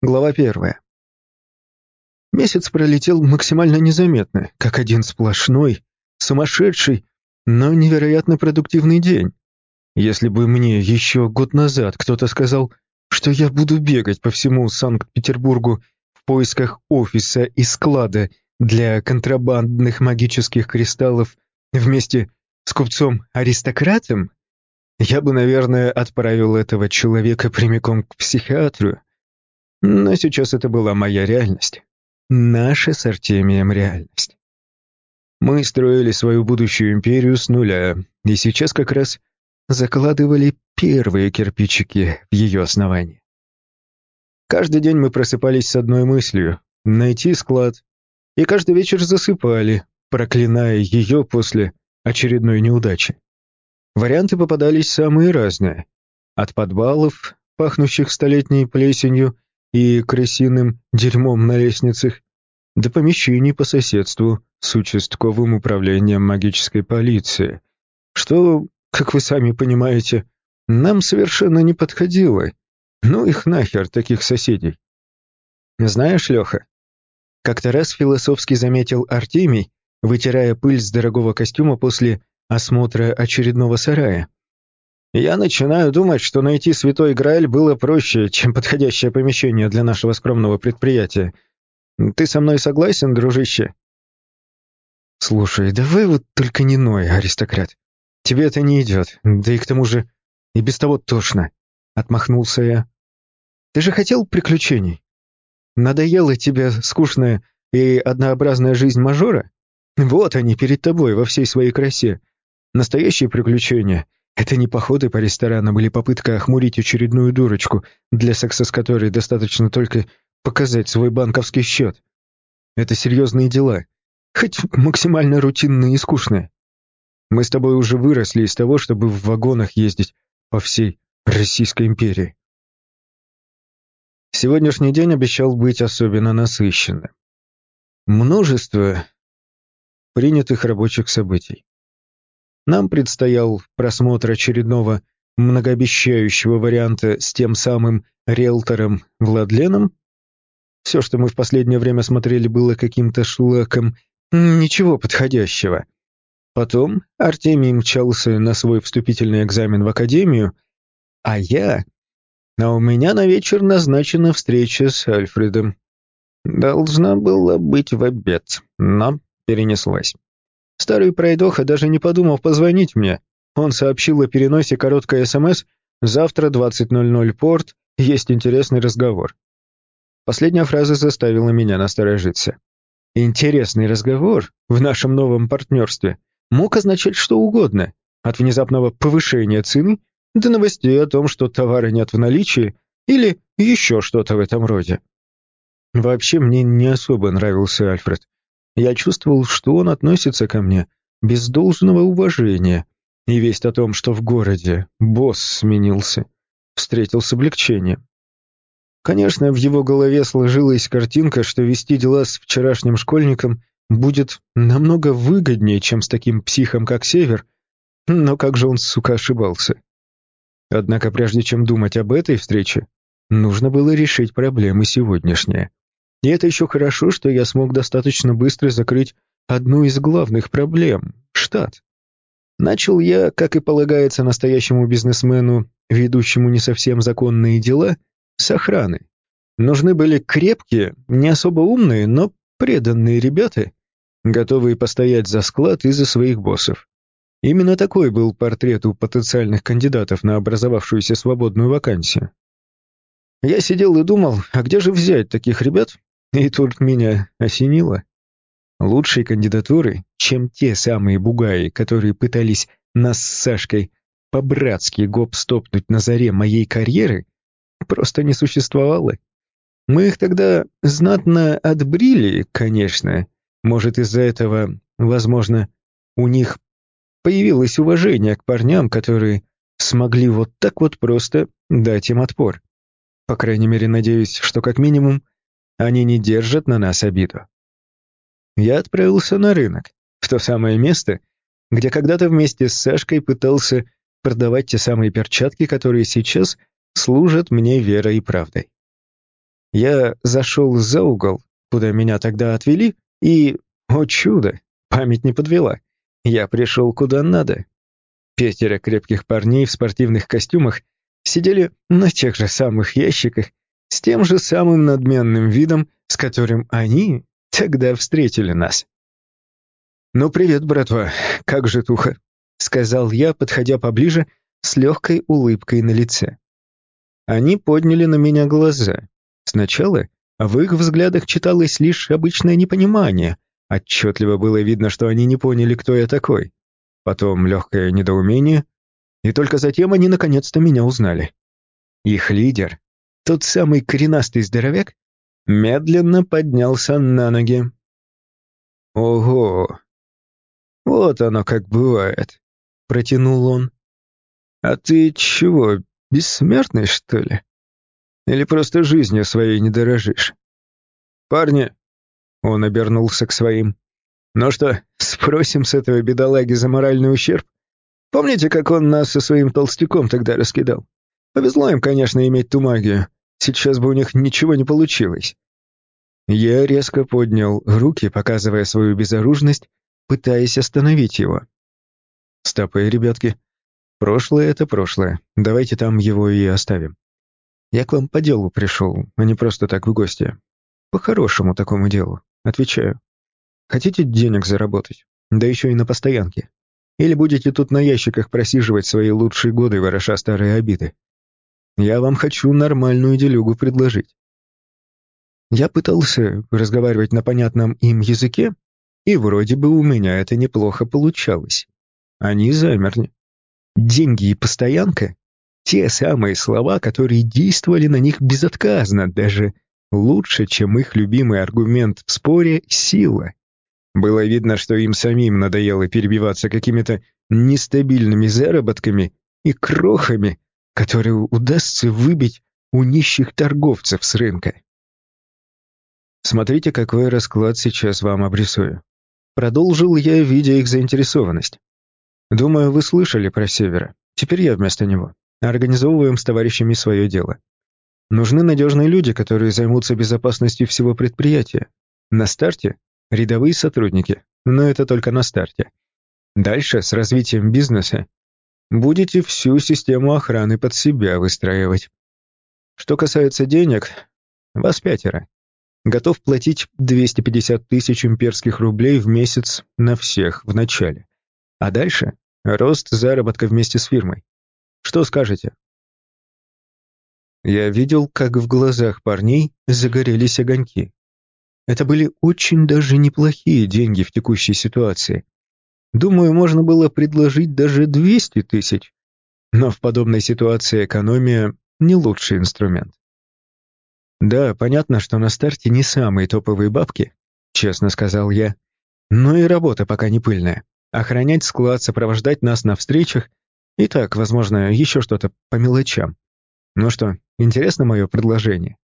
Глава 1. Месяц пролетел максимально незаметно, как один сплошной, сумасшедший, но невероятно продуктивный день. Если бы мне еще год назад кто-то сказал, что я буду бегать по всему Санкт-Петербургу в поисках офиса и склада для контрабандных магических кристаллов вместе с купцом-аристократом, я бы, наверное, отправил этого человека прямиком к психиатру. Но сейчас это была моя реальность. Наша с Артемием реальность. Мы строили свою будущую империю с нуля, и сейчас как раз закладывали первые кирпичики в ее основании. Каждый день мы просыпались с одной мыслью — найти склад, и каждый вечер засыпали, проклиная ее после очередной неудачи. Варианты попадались самые разные. От подвалов, пахнущих столетней плесенью и крысиным дерьмом на лестницах, до помещений по соседству с участковым управлением магической полиции, что, как вы сами понимаете, нам совершенно не подходило. Ну их нахер, таких соседей. Знаешь, Леха, как-то раз философски заметил Артемий, вытирая пыль с дорогого костюма после осмотра очередного сарая. Я начинаю думать, что найти Святой Грааль было проще, чем подходящее помещение для нашего скромного предприятия. Ты со мной согласен, дружище? Слушай, давай вот только не ной, аристократ. Тебе это не идет, да и к тому же и без того тошно. Отмахнулся я. Ты же хотел приключений? Надоела тебе скучная и однообразная жизнь мажора? Вот они перед тобой во всей своей красе. Настоящие приключения — это не походы по ресторанам или попытка охмурить очередную дурочку, для секса с которой достаточно только показать свой банковский счет. Это серьезные дела, хоть максимально рутинные и скучные. Мы с тобой уже выросли из того, чтобы в вагонах ездить по всей Российской империи. Сегодняшний день обещал быть особенно насыщенным. Множество принятых рабочих событий. Нам предстоял просмотр очередного многообещающего варианта с тем самым риэлтором Владленом. Все, что мы в последнее время смотрели, было каким-то шлаком, ничего подходящего. Потом Артемий мчался на свой вступительный экзамен в академию, а у меня на вечер назначена встреча с Альфредом. Должна была быть в обед, но перенеслась. Старый пройдоха даже не подумал позвонить мне. Он сообщил о переносе короткой СМС: «Завтра 20:00 порт, есть интересный разговор». Последняя фраза заставила меня насторожиться. Интересный разговор в нашем новом партнерстве мог означать что угодно, от внезапного повышения цены до новостей о том, что товара нет в наличии, или еще что-то в этом роде. Вообще мне не особо нравился Альфред. Я чувствовал, что он относится ко мне без должного уважения, и весть о том, что в городе босс сменился, встретил с облегчением. Конечно, в его голове сложилась картинка, что вести дела с вчерашним школьником будет намного выгоднее, чем с таким психом, как Север, но как же он, сука, ошибался. Однако прежде чем думать об этой встрече, нужно было решить проблемы сегодняшние. И это еще хорошо, что я смог достаточно быстро закрыть одну из главных проблем — штат. Начал я, как и полагается настоящему бизнесмену, ведущему не совсем законные дела, с охраны. Нужны были крепкие, не особо умные, но преданные ребята, готовые постоять за склад и за своих боссов. Именно такой был портрет у потенциальных кандидатов на образовавшуюся свободную вакансию. Я сидел и думал, а где же взять таких ребят? И тут меня осенило. Лучшей кандидатуры, чем те самые бугаи, которые пытались нас с Сашкой по-братски гоп-стопнуть на заре моей карьеры, просто не существовало. Мы их тогда знатно отбрили, конечно. Может, из-за этого, возможно, у них появилось уважение к парням, которые смогли вот так вот просто дать им отпор. По крайней мере, надеюсь, что как минимум они не держат на нас обиду. Я отправился на рынок, в то самое место, где когда-то вместе с Сашкой пытался продавать те самые перчатки, которые сейчас служат мне верой и правдой. Я зашел за угол, куда меня тогда отвели, и, о чудо, память не подвела. Я пришел куда надо. 5 крепких парней в спортивных костюмах сидели на тех же самых ящиках с тем же самым надменным видом, с которым они тогда встретили нас. «Ну, привет, братва, как же туха?» — сказал я, подходя поближе с легкой улыбкой на лице. Они подняли на меня глаза. Сначала в их взглядах читалось лишь обычное непонимание. Отчетливо было видно, что они не поняли, кто я такой. Потом легкое недоумение, и только затем они наконец-то меня узнали. Их лидер, тот самый коренастый здоровяк, медленно поднялся на ноги. «Ого! Вот оно как бывает», — протянул он. «А ты чего, бессмертный, что ли? Или просто жизнью своей не дорожишь? Парни!» — он обернулся к своим. «Ну что, спросим с этого бедолаги за моральный ущерб? Помните, как он нас со своим толстяком тогда раскидал? Повезло им, конечно, иметь ту магию. Сейчас бы у них ничего не получилось». Я резко поднял руки, показывая свою безоружность, пытаясь остановить его. «Стопы, ребятки. Прошлое — это прошлое. Давайте там его и оставим. Я к вам по делу пришел, а не просто так в гости. По хорошему такому делу. Отвечаю. Хотите денег заработать? Да еще и на постоянке. Или будете тут на ящиках просиживать свои лучшие годы, вороша старые обиды? Я вам хочу нормальную делюгу предложить». Я пытался разговаривать на понятном им языке, и вроде бы у меня это неплохо получалось. Они замерли. Деньги и постоянка — те самые слова, которые действовали на них безотказно, даже лучше, чем их любимый аргумент в споре — сила. Было видно, что им самим надоело перебиваться какими-то нестабильными заработками и крохами, которые удастся выбить у нищих торговцев с рынка. «Смотрите, какой расклад сейчас вам обрисую». Продолжил я, видя их заинтересованность. «Думаю, вы слышали про Севера. Теперь я вместо него. Организовываем с товарищами свое дело. Нужны надежные люди, которые займутся безопасностью всего предприятия. На старте — рядовые сотрудники, но это только на старте. Дальше, с развитием бизнеса, будете всю систему охраны под себя выстраивать. Что касается денег, вас 5. Готов платить 250 тысяч имперских рублей в месяц на всех в начале. А дальше — рост заработка вместе с фирмой. Что скажете?» Я видел, как в глазах парней загорелись огоньки. Это были очень даже неплохие деньги в текущей ситуации. Думаю, можно было предложить даже 200 тысяч, но в подобной ситуации экономия — не лучший инструмент. «Да, понятно, что на старте не самые топовые бабки», — честно сказал я, «но и работа пока не пыльная. Охранять склад, сопровождать нас на встречах и так, возможно, еще что-то по мелочам. Ну что, интересно мое предложение?»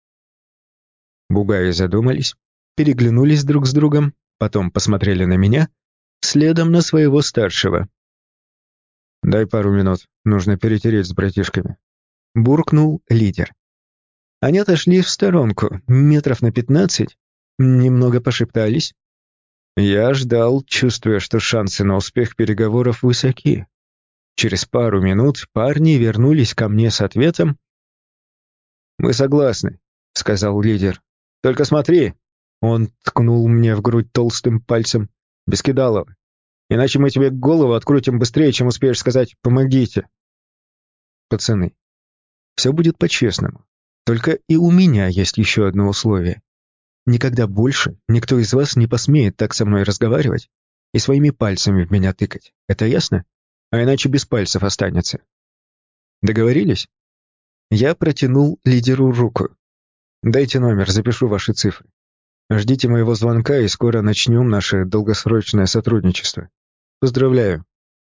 Бугаи задумались, переглянулись друг с другом, потом посмотрели на меня, следом на своего старшего. «Дай пару минут, нужно перетереть с братишками», — буркнул лидер. Они отошли в сторонку, метров на 15, немного пошептались. Я ждал, чувствуя, что шансы на успех переговоров высоки. Через пару минут парни вернулись ко мне с ответом. «Мы согласны», — сказал лидер. «Только смотри», — он ткнул мне в грудь толстым пальцем, — «Бескидалова. Иначе мы тебе голову открутим быстрее, чем успеешь сказать «помогите». Пацаны, все будет по-честному. Только и у меня есть еще одно условие. Никогда больше никто из вас не посмеет так со мной разговаривать и своими пальцами в меня тыкать. Это ясно? А иначе без пальцев останется. Договорились?» Я протянул лидеру руку. «Дайте номер, запишу ваши цифры. Ждите моего звонка, и скоро начнем наше долгосрочное сотрудничество. Поздравляю».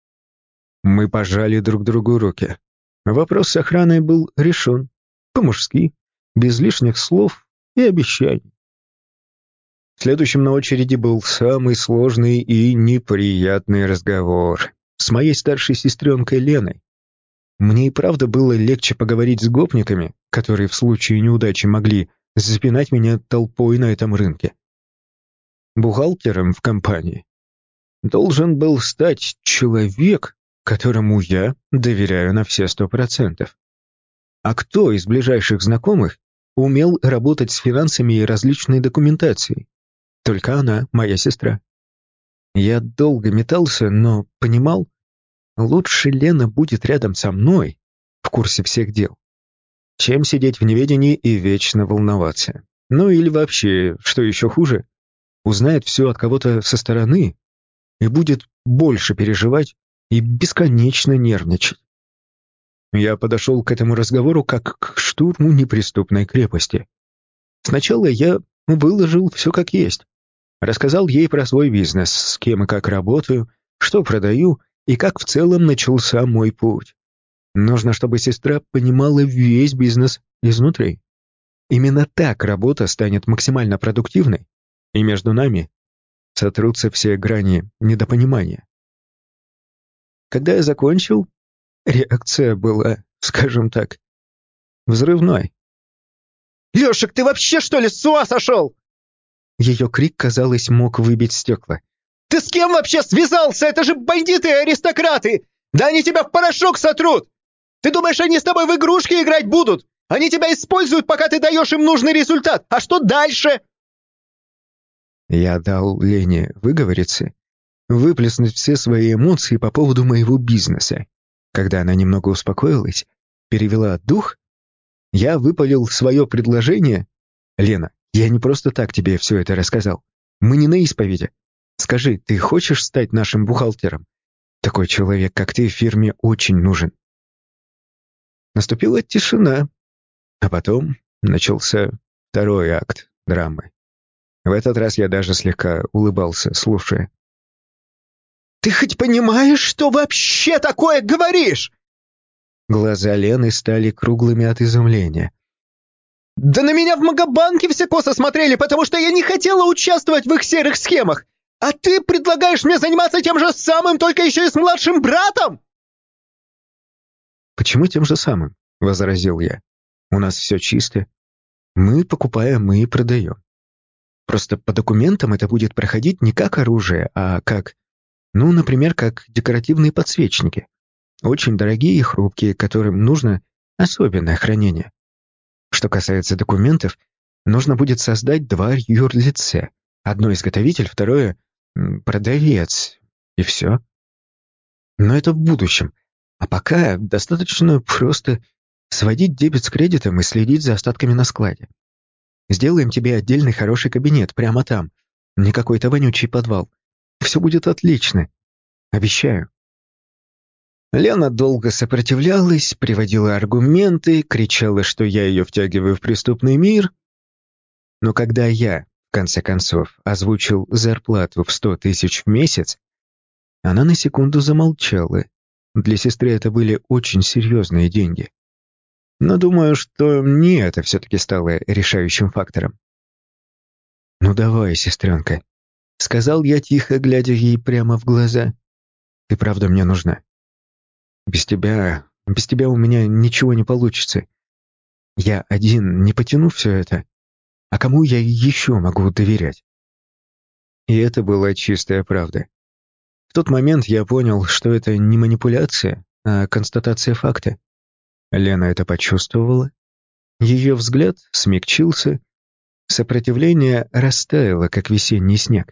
Мы пожали друг другу руки. Вопрос с охраной был решен. По-мужски, без лишних слов и обещаний. Следующим на очереди был самый сложный и неприятный разговор с моей старшей сестренкой Леной. Мне и правда было легче поговорить с гопниками, которые в случае неудачи могли запинать меня толпой на этом рынке. Бухгалтером в компании должен был стать человек, которому я доверяю на все 100%. А кто из ближайших знакомых умел работать с финансами и различной документацией? Только она, моя сестра. Я долго метался, но понимал, лучше Лена будет рядом со мной, в курсе всех дел, чем сидеть в неведении и вечно волноваться. Ну или вообще, что еще хуже, узнает все от кого-то со стороны и будет больше переживать и бесконечно нервничать. Я подошел к этому разговору как к штурму неприступной крепости. Сначала я выложил все как есть. Рассказал ей про свой бизнес, с кем и как работаю, что продаю и как в целом начался мой путь. Нужно, чтобы сестра понимала весь бизнес изнутри. Именно так работа станет максимально продуктивной, и между нами сотрутся все грани недопонимания. Когда я закончил, реакция была, скажем так, взрывной. «Лешек, ты вообще, что ли, с ума сошел?» Ее крик, казалось, мог выбить стекла. «Ты с кем вообще связался? Это же бандиты и аристократы! Да они тебя в порошок сотрут! Ты думаешь, они с тобой в игрушки играть будут? Они тебя используют, пока ты даешь им нужный результат. А что дальше?» Я дал Лене выговориться, выплеснуть все свои эмоции по поводу моего бизнеса. Когда она немного успокоилась, перевела дух, я выпалил свое предложение. «Лена, я не просто так тебе все это рассказал. Мы не на исповеди. Скажи, ты хочешь стать нашим бухгалтером? Такой человек, как ты, в фирме очень нужен». Наступила тишина, а потом начался второй акт драмы. В этот раз я даже слегка улыбался, слушая. «Ты хоть понимаешь, что вообще такое говоришь?» Глаза Лены стали круглыми от изумления. «Да на меня в Магобанке все косо смотрели, потому что я не хотела участвовать в их серых схемах. А ты предлагаешь мне заниматься тем же самым, только еще и с младшим братом?» «Почему тем же самым?» — возразил я. «У нас все чисто. Мы покупаем, мы и продаем. Просто по документам это будет проходить не как оружие, а как, ну, например, как декоративные подсвечники. Очень дорогие и хрупкие, которым нужно особенное хранение. Что касается документов, нужно будет создать два юрлица. Одно изготовитель, второе продавец. И все. Но это в будущем. А пока достаточно просто сводить дебет с кредитом и следить за остатками на складе. Сделаем тебе отдельный хороший кабинет прямо там. Не какой-то вонючий подвал. Все будет отлично. Обещаю. Лена долго сопротивлялась, приводила аргументы, кричала, что я ее втягиваю в преступный мир. Но когда я, в конце концов, озвучил зарплату в 100 тысяч в месяц, она на секунду замолчала. Для сестры это были очень серьезные деньги. Но думаю, что не это все-таки стало решающим фактором. «Ну давай, сестренка», — сказал я тихо, глядя ей прямо в глаза. «Ты правда мне нужна. Без тебя у меня ничего не получится. Я один не потяну все это. А кому я еще могу доверять?» И это была чистая правда. В тот момент я понял, что это не манипуляция, а констатация факта. Лена это почувствовала. Ее взгляд смягчился, сопротивление растаяло, как весенний снег.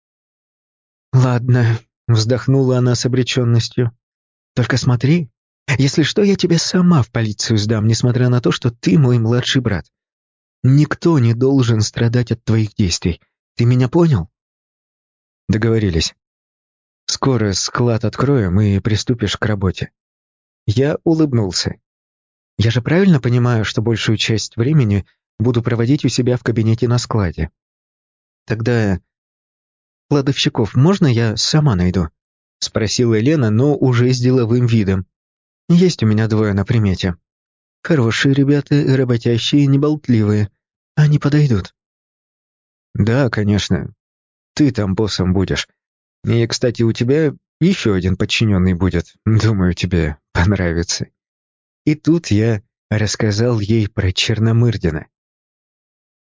«Ладно», — вздохнула она с обреченностью. «Только смотри, если что, я тебя сама в полицию сдам, несмотря на то, что ты мой младший брат. Никто не должен страдать от твоих действий. Ты меня понял?» Договорились. Скоро склад откроем и приступишь к работе. Я улыбнулся. Я же правильно понимаю, что большую часть времени буду проводить у себя в кабинете на складе? Тогда кладовщиков можно я сама найду? Спросила Лена, но уже с деловым видом. Есть у меня двое на примете. Хорошие ребята, работящие, неболтливые. Они подойдут. Да, конечно. Ты там боссом будешь. И, кстати, у тебя еще один подчиненный будет. Думаю, тебе понравится. И тут я рассказал ей про Черномырдина.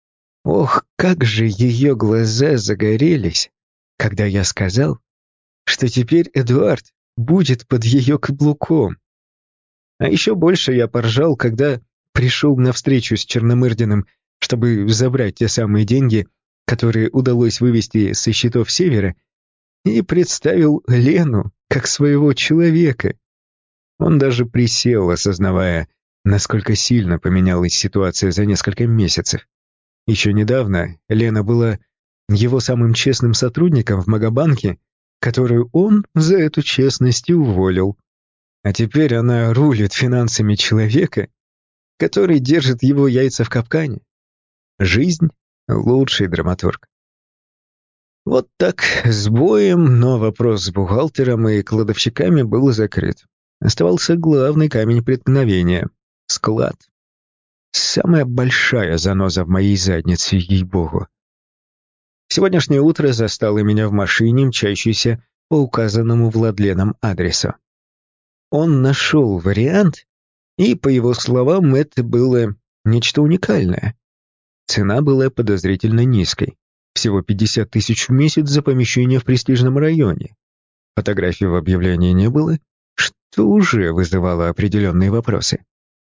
Ох, как же ее глаза загорелись, когда я сказал, что теперь Эдуард будет под ее каблуком. А еще больше я поржал, когда пришел на встречу с Черномырдиным, чтобы забрать те самые деньги, которые удалось вывести со счетов Севера, и представил Лену как своего человека. Он даже присел, осознавая, насколько сильно поменялась ситуация за несколько месяцев. Еще недавно Лена была его самым честным сотрудником в Магобанке, которую он за эту честность и уволил. А теперь она рулит финансами человека, который держит его яйца в капкане. Жизнь — лучший драматург. Вот так, с боем, но вопрос с бухгалтером и кладовщиками был закрыт. Оставался главный камень преткновения — склад. Самая большая заноза в моей заднице, ей-богу. Сегодняшнее утро застало меня в машине, мчащейся по указанному Владленом адресу. Он нашел вариант, и, по его словам, это было нечто уникальное. Цена была подозрительно низкой. Всего 50 тысяч в месяц за помещение в престижном районе. Фотографий в объявлении не было, что уже вызывало определенные вопросы.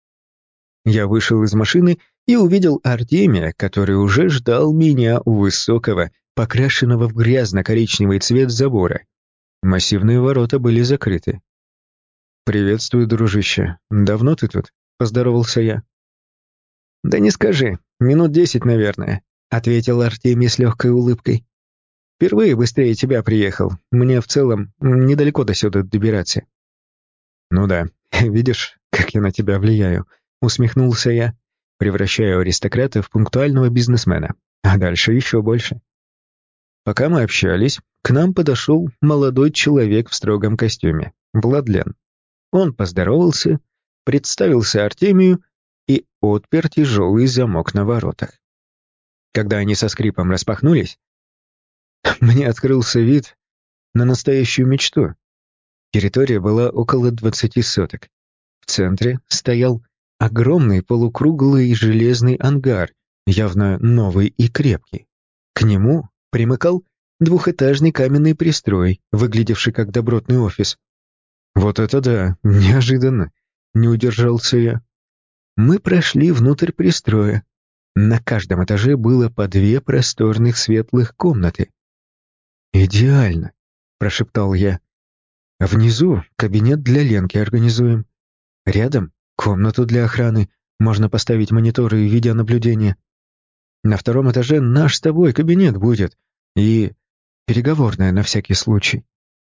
Я вышел из машины и увидел Артемия, который уже ждал меня у высокого, покрашенного в грязно-коричневый цвет забора. Массивные ворота были закрыты. «Приветствую, дружище. Давно ты тут?» — поздоровался я. «Да не скажи, минут 10, наверное», — ответил Артемий с легкой улыбкой. «Впервые быстрее тебя приехал. Мне в целом недалеко до сюда добираться». «Ну да, видишь, как я на тебя влияю», — усмехнулся я, превращая аристократа в пунктуального бизнесмена, а дальше еще больше. Пока мы общались, к нам подошел молодой человек в строгом костюме, Владлен. Он поздоровался, представился Артемию и отпер тяжелый замок на воротах. Когда они со скрипом распахнулись, мне открылся вид на настоящую мечту. Территория была около 20 соток. В центре стоял огромный полукруглый железный ангар, явно новый и крепкий. К нему примыкал двухэтажный каменный пристрой, выглядевший как добротный офис. Вот это да, неожиданно, не удержался я. Мы прошли внутрь пристроя. На каждом этаже было по 2 просторных светлых комнаты. «Идеально», — прошептал я. «Внизу кабинет для Ленки организуем. Рядом комнату для охраны, можно поставить мониторы и видеонаблюдение. На 2-м этаже наш с тобой кабинет будет и переговорная на всякий случай».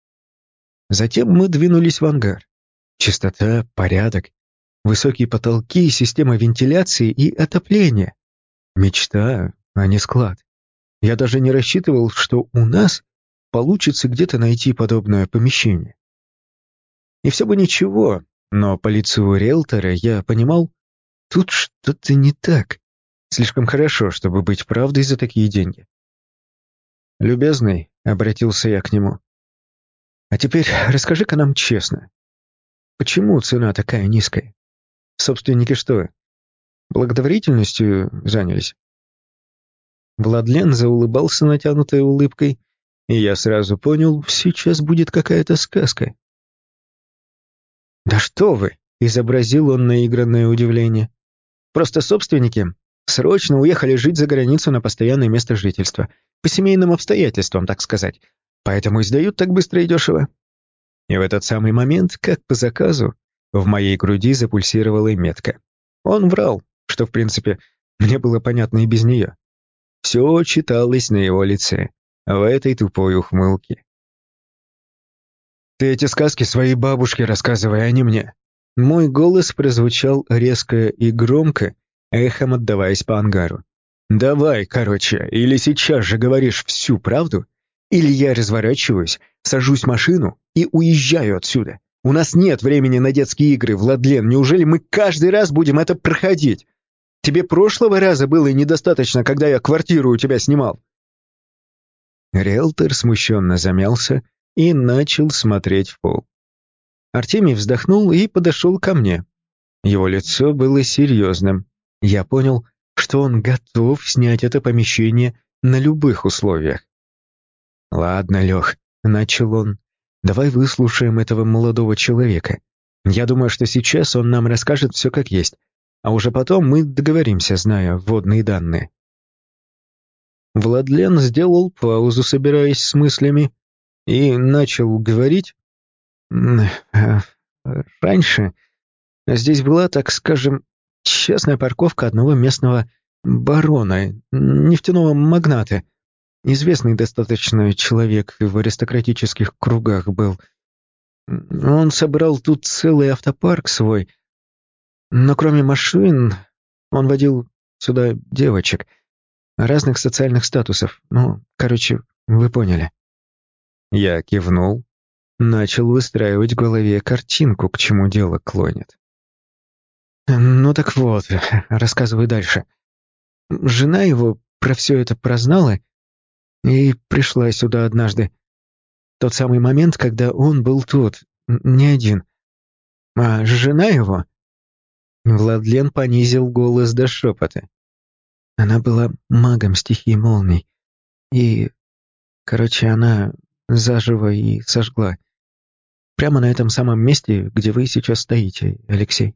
Затем мы двинулись в ангар. Чистота, порядок, высокие потолки, система вентиляции и отопления. Мечта, а не склад. Я даже не рассчитывал, что у нас получится где-то найти подобное помещение. И все бы ничего, но по лицу риэлтора я понимал, тут что-то не так. Слишком хорошо, чтобы быть правдой за такие деньги. «Любезный», — обратился я к нему, — «а теперь расскажи-ка нам честно, почему цена такая низкая? Собственники что, благотворительностью занялись?» Владлен заулыбался натянутой улыбкой, и я сразу понял, сейчас будет какая-то сказка. «Да что вы!» — изобразил он наигранное удивление. «Просто собственники срочно уехали жить за границу на постоянное место жительства, по семейным обстоятельствам, так сказать, поэтому и сдают так быстро и дешево». И в этот самый момент, как по заказу, в моей груди запульсировала метка. Он врал, что, в принципе, мне было понятно и без нее. Все читалось на его лице, в этой тупой ухмылке. «Ты эти сказки своей бабушке рассказывай, а не мне». Мой голос прозвучал резко и громко, эхом отдаваясь по ангару. «Давай, короче, или сейчас же говоришь всю правду, или я разворачиваюсь, сажусь в машину и уезжаю отсюда. У нас нет времени на детские игры, Владлен, неужели мы каждый раз будем это проходить? Тебе прошлого раза было недостаточно, когда я квартиру у тебя снимал?» Риэлтор смущенно замялся и начал смотреть в пол. Артемий вздохнул и подошел ко мне. Его лицо было серьезным. Я понял, что он готов снять это помещение на любых условиях. «Ладно, Лех», — начал он, — «давай выслушаем этого молодого человека. Я думаю, что сейчас он нам расскажет все как есть, а уже потом мы договоримся, зная вводные данные». Владлен сделал паузу, собираясь с мыслями, и начал говорить. «Раньше здесь была, так скажем, частная парковка одного местного барона, нефтяного магната. Известный достаточно человек в аристократических кругах был. Он собрал тут целый автопарк свой, но кроме машин он водил сюда девочек разных социальных статусов. Ну, короче, вы поняли». Я кивнул, начал выстраивать в голове картинку, к чему дело клонит. «Ну так вот, рассказывай дальше. Жена его про все это прознала и пришла сюда однажды. Тот самый момент, когда он был тут, не один. А жена его...» Владлен понизил голос до шепота. Она была магом стихии молний. И, короче, она заживо и сожгла. Прямо на этом самом месте, где вы сейчас стоите, Алексей.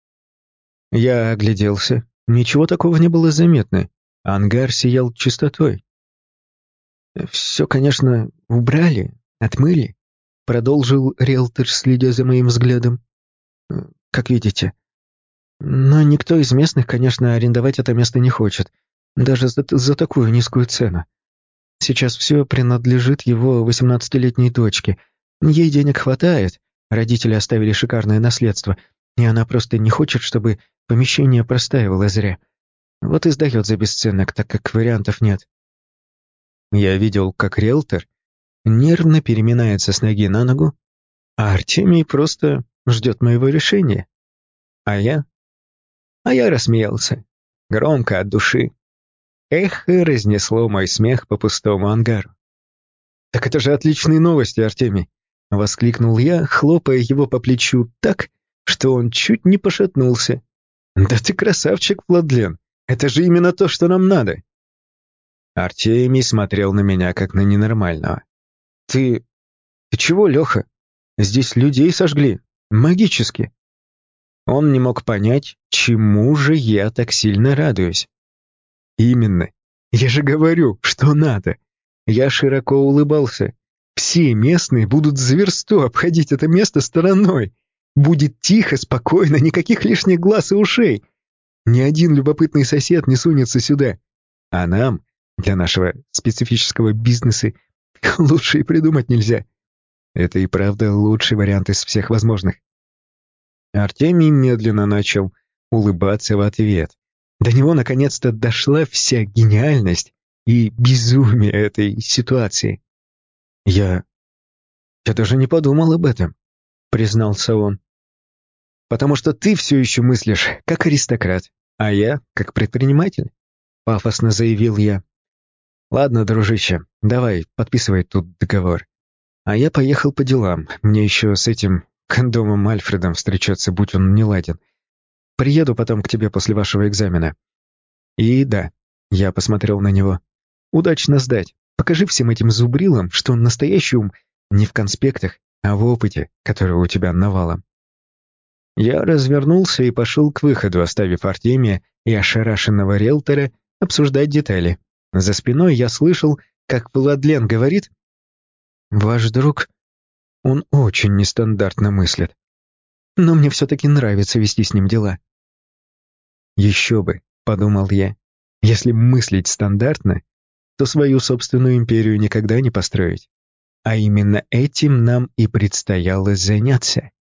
Я огляделся. Ничего такого не было заметно. Ангар сиял чистотой. «Все, конечно, убрали, отмыли», — продолжил риэлтор, следя за моим взглядом. «Как видите. Но никто из местных, конечно, арендовать это место не хочет, даже за такую низкую цену. Сейчас все принадлежит его 18-летней дочке. Ей денег хватает, родители оставили шикарное наследство, и она просто не хочет, чтобы помещение простаивало зря. Вот и сдает за бесценок, так как вариантов нет». Я видел, как риэлтор нервно переминается с ноги на ногу, а Артемий просто ждет моего решения. А я рассмеялся, громко от души. Эхо разнесло мой смех по пустому ангару. «Так это же отличные новости, Артемий!» — воскликнул я, хлопая его по плечу так, что он чуть не пошатнулся. «Да ты красавчик, Владлен! Это же именно то, что нам надо!» Артемий смотрел на меня, как на ненормального. «Ты чего, Леха? Здесь людей сожгли. Магически!» Он не мог понять, чему же я так сильно радуюсь. «Именно. Я же говорю, что надо!» Я широко улыбался. «Все местные будут за версту обходить это место стороной. Будет тихо, спокойно, никаких лишних глаз и ушей. Ни один любопытный сосед не сунется сюда. А нам, для нашего специфического бизнеса, лучше и придумать нельзя. Это и правда лучший вариант из всех возможных». Артемий медленно начал улыбаться в ответ. До него наконец-то дошла вся гениальность и безумие этой ситуации. «Я даже не подумал об этом», — признался он. «Потому что ты все еще мыслишь как аристократ, а я как предприниматель», — пафосно заявил я. «Ладно, дружище, давай, подписывай тут договор. А я поехал по делам, мне еще с этим кондомом Альфредом встречаться, будь он неладен. Приеду потом к тебе после вашего экзамена. И да», — я посмотрел на него, — «удачно сдать. Покажи всем этим зубрилам, что настоящий ум не в конспектах, а в опыте, который у тебя навалом». Я развернулся и пошел к выходу, оставив Артемия и ошарашенного риэлтора обсуждать детали. За спиной я слышал, как Владлен говорит: «Ваш друг, он очень нестандартно мыслит. Но мне все-таки нравится вести с ним дела». «Еще бы», — подумал я, — «если мыслить стандартно, то свою собственную империю никогда не построить. А именно этим нам и предстояло заняться».